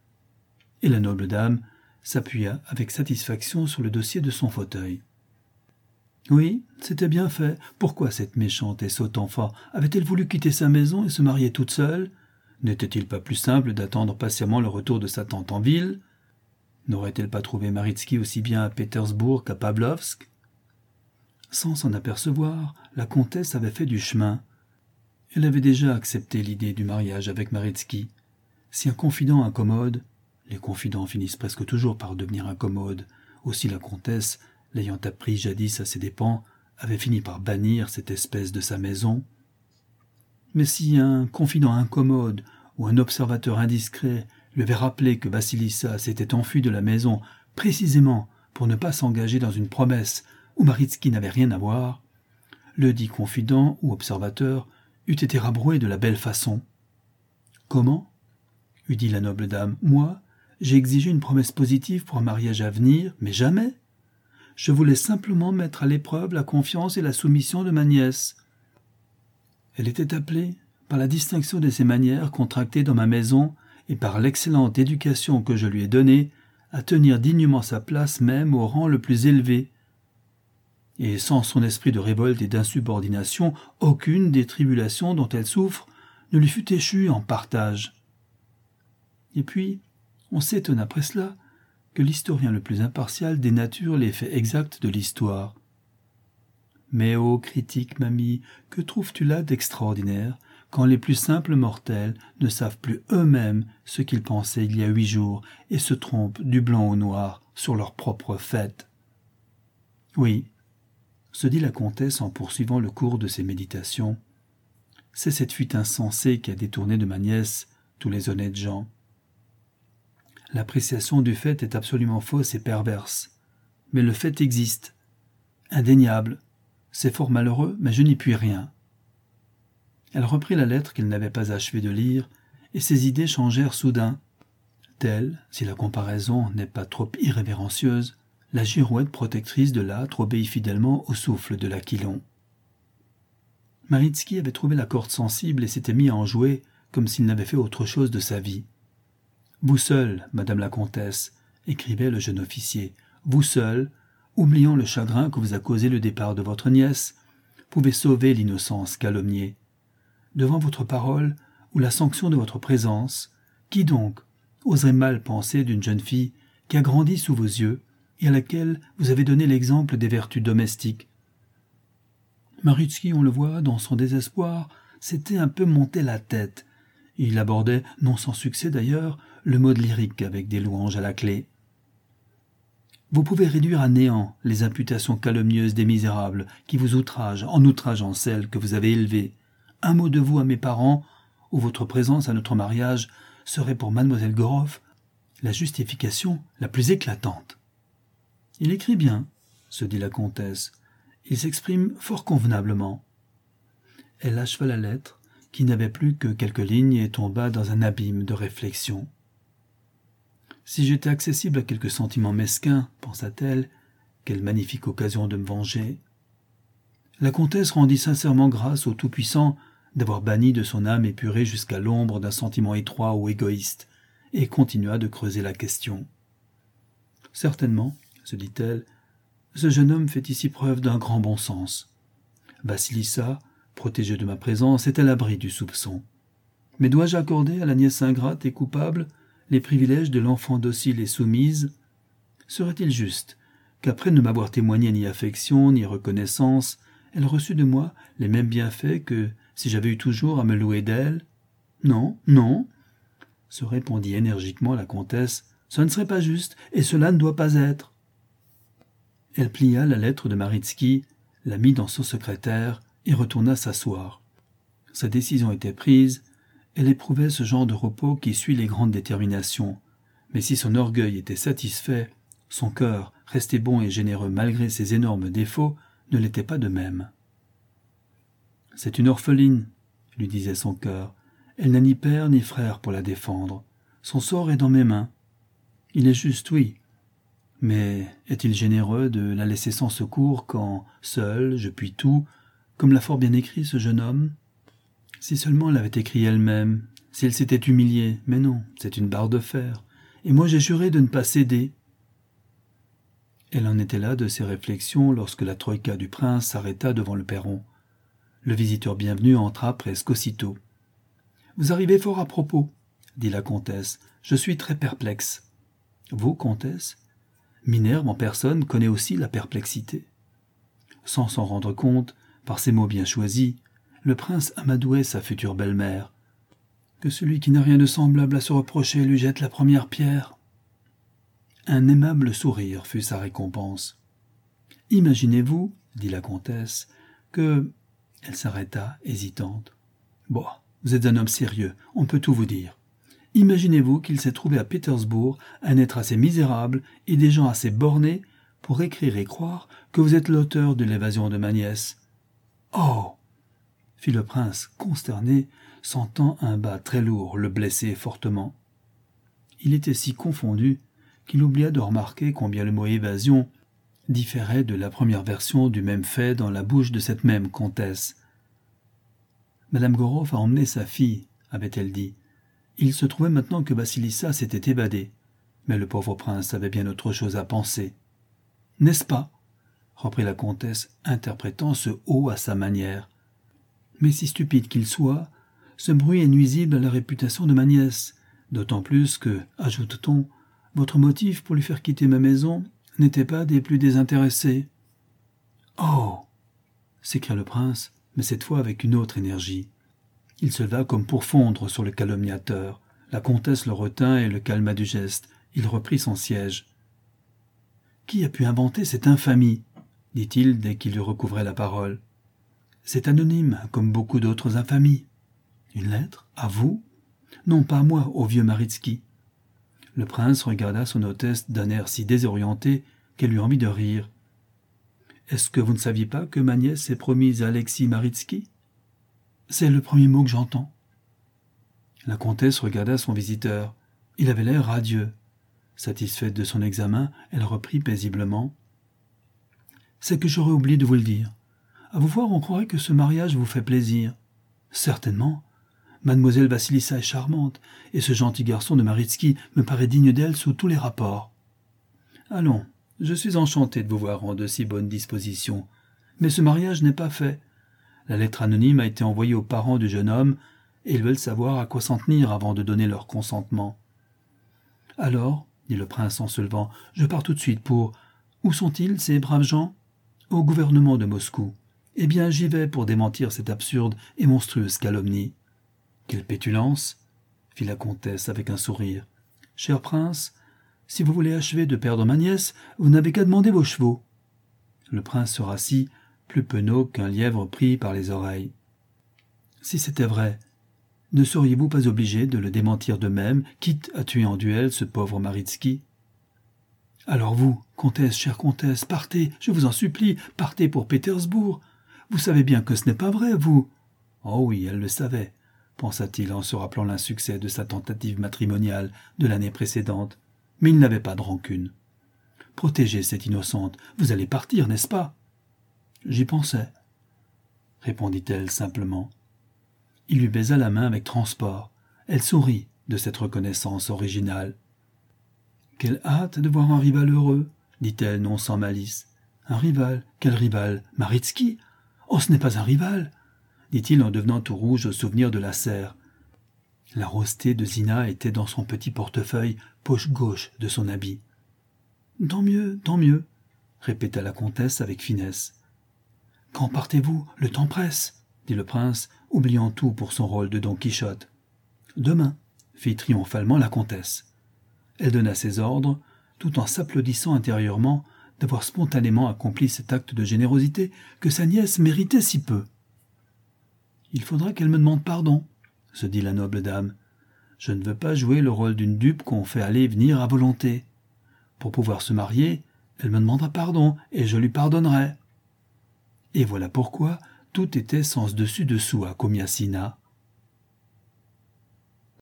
et la noble dame s'appuya avec satisfaction sur le dossier de son fauteuil. Oui, c'était bien fait. Pourquoi cette méchante et sotte enfant avait-elle voulu quitter sa maison et se marier toute seule? N'était-il pas plus simple d'attendre patiemment le retour de sa tante en ville? N'aurait-elle pas trouvé Maritsky aussi bien à Pétersbourg qu'à Pavlovsk? Sans s'en apercevoir, la comtesse avait fait du chemin. Elle avait déjà accepté l'idée du mariage avec Maritsky. Si un confident incommode, les confidents finissent presque toujours par devenir incommodes, aussi la comtesse, l'ayant appris jadis à ses dépens, avait fini par bannir cette espèce de sa maison. Mais si un confident incommode ou un observateur indiscret lui avait rappelé que Vassilissa s'était enfuie de la maison précisément pour ne pas s'engager dans une promesse où Maritsky n'avait rien à voir, le dit confident ou observateur eût été rabroué de la belle façon. « Comment » eût dit la noble dame. « Moi, j'ai exigé une promesse positive pour un mariage à venir, mais jamais. Je voulais simplement mettre à l'épreuve la confiance et la soumission de ma nièce. » Elle était appelée, par la distinction de ses manières contractées dans ma maison et par l'excellente éducation que je lui ai donnée, à tenir dignement sa place même au rang le plus élevé. Et sans son esprit de révolte et d'insubordination, aucune des tribulations dont elle souffre ne lui fut échue en partage. Et puis, on s'étonne après cela que l'historien le plus impartial dénature les faits exacts de l'histoire. Mais ô critique, mamie, que trouves-tu là d'extraordinaire, quand les plus simples mortels ne savent plus eux-mêmes ce qu'ils pensaient il y a 8 jours et se trompent du blanc au noir sur leur propre fait? Oui, se dit la comtesse en poursuivant le cours de ses méditations, c'est cette fuite insensée qui a détourné de ma nièce tous les honnêtes gens. L'appréciation du fait est absolument fausse et perverse, mais le fait existe, indéniable. C'est fort malheureux, mais je n'y puis rien. Elle reprit la lettre qu'elle n'avait pas achevé de lire, et ses idées changèrent soudain, telle, si la comparaison n'est pas trop irrévérencieuse, la girouette protectrice de l'âtre obéit fidèlement au souffle de l'aquilon. Maritsky avait trouvé la corde sensible et s'était mis à en jouer comme s'il n'avait fait autre chose de sa vie. « Vous seule, madame la comtesse, » écrivait le jeune officier, « vous seule, oubliant le chagrin que vous a causé le départ de votre nièce, pouvez sauver l'innocence calomniée. Devant votre parole ou la sanction de votre présence, qui donc oserait mal penser d'une jeune fille qui a grandi sous vos yeux et à laquelle vous avez donné l'exemple des vertus domestiques? » Maritsky, on le voit, dans son désespoir, s'était un peu monté la tête. Il abordait, non sans succès d'ailleurs, le mode lyrique avec des louanges à la clé. Vous pouvez réduire à néant les imputations calomnieuses des misérables qui vous outragent en outrageant celles que vous avez élevées. Un mot de vous à mes parents, ou votre présence à notre mariage, serait pour mademoiselle Goroff la justification la plus éclatante. Il écrit bien, se dit la comtesse. Il s'exprime fort convenablement. Elle acheva la lettre, qui n'avait plus que quelques lignes, et tomba dans un abîme de réflexion. Si j'étais accessible à quelques sentiments mesquins, pensa-t-elle, quelle magnifique occasion de me venger. La comtesse rendit sincèrement grâce au Tout-Puissant d'avoir banni de son âme épurée jusqu'à l'ombre d'un sentiment étroit ou égoïste, et continua de creuser la question. Certainement, se dit-elle, ce jeune homme fait ici preuve d'un grand bon sens. Vassilissa, protégée de ma présence, est à l'abri du soupçon. Mais dois-je accorder à la nièce ingrate et coupable les privilèges de l'enfant docile et soumise? Serait-il juste qu'après ne m'avoir témoigné ni affection ni reconnaissance, elle reçût de moi les mêmes bienfaits que si j'avais eu toujours à me louer d'elle? Non, non, se répondit énergiquement la comtesse, ce ne serait pas juste, et cela ne doit pas être. Elle plia la lettre de Maritsky, la mit dans son secrétaire et retourna s'asseoir. Sa décision était prise, elle éprouvait ce genre de repos qui suit les grandes déterminations, mais si son orgueil était satisfait, son cœur, resté bon et généreux malgré ses énormes défauts, ne l'était pas de même. « C'est une orpheline, » lui disait son cœur. « Elle n'a ni père ni frère pour la défendre. Son sort est dans mes mains. Il est juste, oui. Mais est-il généreux de la laisser sans secours quand, seul, je puis tout, comme l'a fort bien écrit ce jeune homme? Si seulement elle avait écrit elle-même, si elle s'était humiliée, mais non, c'est une barre de fer, et moi j'ai juré de ne pas céder. » Elle en était là de ses réflexions lorsque la troïka du prince s'arrêta devant le perron. Le visiteur bienvenu entra presque aussitôt. « Vous arrivez fort à propos, » dit la comtesse. « Je suis très perplexe. »« Vous, comtesse ?» Minerve en personne connaît aussi la perplexité. Sans s'en rendre compte, par ces mots bien choisis, le prince amadouait sa future belle-mère. Que celui qui n'a rien de semblable à se reprocher lui jette la première pierre. Un aimable sourire fut sa récompense. « Imaginez-vous, dit la comtesse, que... » Elle s'arrêta, hésitante. « Bon, vous êtes un homme sérieux, on peut tout vous dire. Imaginez-vous qu'il s'est trouvé à Pétersbourg un être assez misérable et des gens assez bornés pour écrire et croire que vous êtes l'auteur de l'évasion de ma nièce. »« Oh !» fit le prince, consterné, sentant un bas très lourd le blesser fortement. Il était si confondu qu'il oublia de remarquer combien le mot « évasion » différait de la première version du même fait dans la bouche de cette même comtesse. « Madame Goroff a emmené sa fille, » avait-elle dit. Il se trouvait maintenant que Basilissa s'était évadée, mais le pauvre prince avait bien autre chose à penser. « N'est-ce pas ?» reprit la comtesse, interprétant ce « oh » à sa manière. « Mais si stupide qu'il soit, ce bruit est nuisible à la réputation de ma nièce, d'autant plus que, ajoute-t-on, votre motif pour lui faire quitter ma maison n'était pas des plus désintéressés. »« Oh !» s'écria le prince, mais cette fois avec une autre énergie. Il se leva comme pour fondre sur le calomniateur. La comtesse le retint et le calma du geste. Il reprit son siège. « Qui a pu inventer cette infamie ?» dit-il dès qu'il lui recouvrait la parole. « C'est anonyme, comme beaucoup d'autres infamies. »« Une lettre ? À vous ? » ?»« Non, pas à moi, au vieux Maritsky. » Le prince regarda son hôtesse d'un air si désorienté qu'elle eut envie de rire. « Est-ce que vous ne saviez pas que ma nièce s'est promise à Alexis Maritsky ? » « C'est le premier mot que j'entends. » La comtesse regarda son visiteur. Il avait l'air radieux. Satisfaite de son examen, elle reprit paisiblement. « C'est que j'aurais oublié de vous le dire. À vous voir, on croirait que ce mariage vous fait plaisir. »« Certainement. Mademoiselle Vassilissa est charmante, et ce gentil garçon de Maritsky me paraît digne d'elle sous tous les rapports. »« Allons, je suis enchanté de vous voir en de si bonnes dispositions. Mais ce mariage n'est pas fait. La lettre anonyme a été envoyée aux parents du jeune homme, et ils veulent savoir à quoi s'en tenir avant de donner leur consentement. »« Alors, dit le prince en se levant, je pars tout de suite pour... Où sont-ils, ces braves gens ? Au gouvernement de Moscou. Eh bien, j'y vais pour démentir cette absurde et monstrueuse calomnie. »« Quelle pétulance !» fit la comtesse avec un sourire. « Cher prince, si vous voulez achever de perdre ma nièce, vous n'avez qu'à demander vos chevaux. » Le prince se rassit, plus penaud qu'un lièvre pris par les oreilles. « Si c'était vrai, ne seriez-vous pas obligé de le démentir de même, quitte à tuer en duel ce pauvre Maritsky ? Alors vous, comtesse, chère comtesse, partez, je vous en supplie, partez pour Pétersbourg. Vous savez bien que ce n'est pas vrai, vous. » Oh oui, elle le savait, pensa-t-il en se rappelant l'insuccès de sa tentative matrimoniale de l'année précédente, mais il n'avait pas de rancune. « Protégez cette innocente, vous allez partir, n'est-ce pas ? » « J'y pensais, » répondit-elle simplement. Il lui baisa la main avec transport. Elle sourit de cette reconnaissance originale. « Quelle hâte de voir un rival heureux, » dit-elle non sans malice. « Un rival ? Quel rival ? Maritsky ? Oh, ce n'est pas un rival !» dit-il en devenant tout rouge au souvenir de la serre. La rosée de Zina était dans son petit portefeuille, poche gauche de son habit. « Tant mieux, » répéta la comtesse avec finesse. « Quand partez-vous ? Le temps presse, » dit le prince, oubliant tout pour son rôle de Don Quichotte. « Demain, » fit triomphalement la comtesse. Elle donna ses ordres, tout en s'applaudissant intérieurement d'avoir spontanément accompli cet acte de générosité que sa nièce méritait si peu. « Il faudra qu'elle me demande pardon, » se dit la noble dame. « Je ne veux pas jouer le rôle d'une dupe qu'on fait aller et venir à volonté. Pour pouvoir se marier, elle me demandera pardon, et je lui pardonnerai. » Et voilà pourquoi tout était sens dessus dessous à Commiasina.